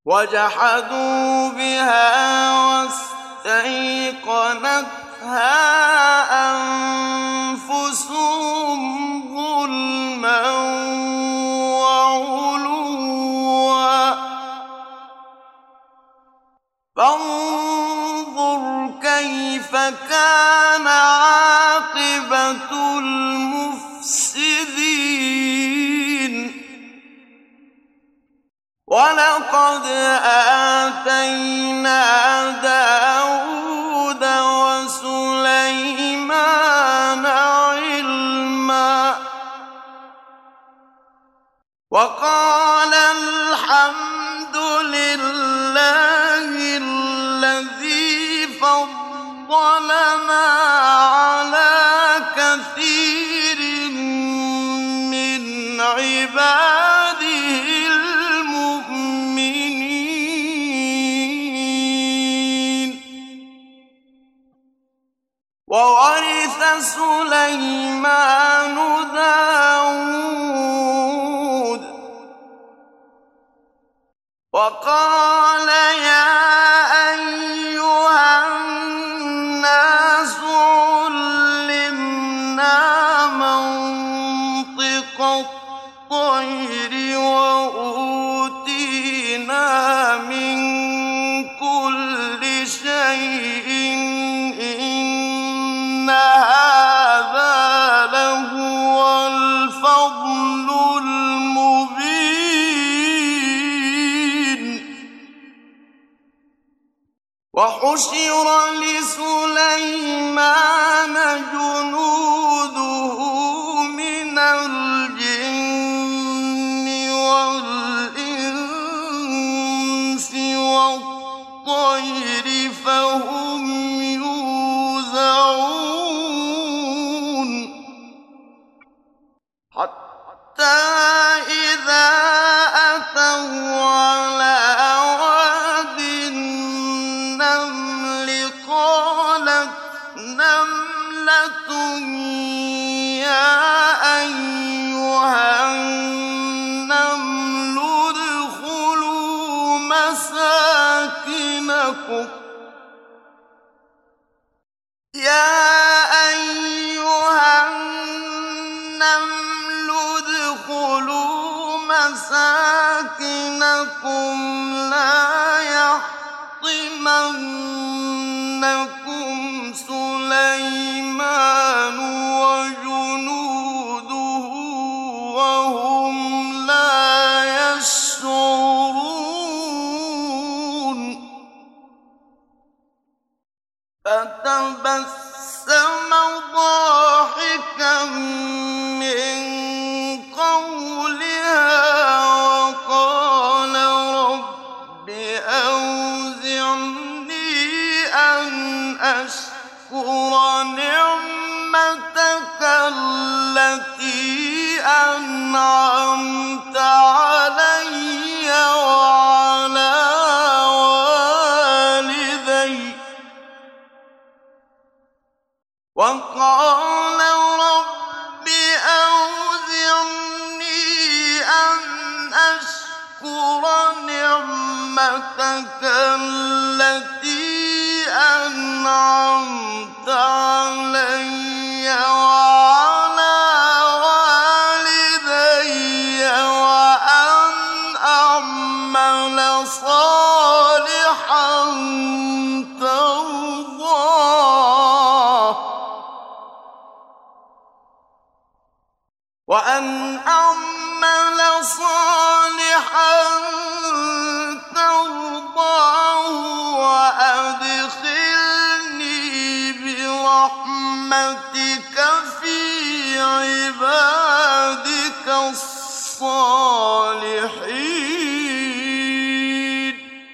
وجحدوا بها واستيقنتها أنفسهم ظلما وعلوا فانظر كيف كان عاقبة المفسدين ولقد آتينا داود وسليمان علما وقال الحمد لله الذي فضلنا على كثير من عباده المؤمنين وورث سليمان داود وقال يا أيها الناس علمنا منطق الطير وأوتينا من كل شيء إن هذا لهو الفضل المبين وحشر لسليمان جنوده من الجن والإنس والطير فهم يوزعون حتى إذا أتوا على واد النمل قالت نملة يا أيها النمل ادخلوا مساكنكم لا يحطمنكم سليمان وجنوده وهم لا يشعرون فتبسم ضاحكا من قولها وقال رب أوزعني أن أشكر نعمتك التي أنعمت علي وعلى والدي وقال رب أوزعني أن أشكر نعمتك التي أنعمت علي وعلى والدي وأن أعمل صالحا ترضاه وأن أعمل صالحا ترضاه وأدخلني برحمتك في عبادك الصالحين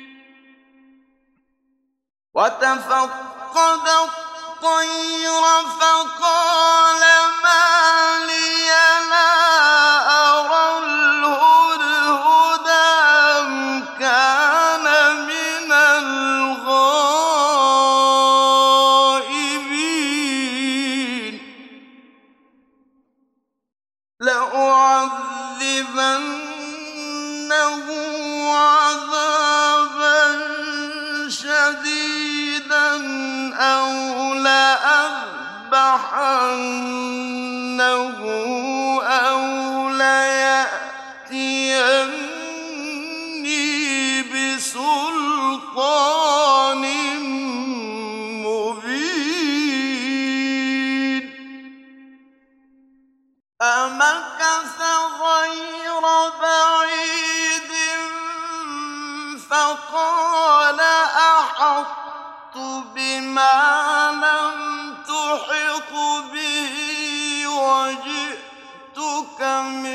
وتفقد الطير فقال ما لي لا أرى الهدهد أم كان من الغائبين لأعذبنه عذابا أَنَّهُ أَوْ لَيَأْتِيَنِّي بِسُلْطَانٍ مُّبِينٍ فَمَكَثَ غَيْرَ بَعِيدٍ فَقَالَ أَحَطتُ بِمَا لَمْ تُحِطْ بِهِ وَجِئْتُكَ مِن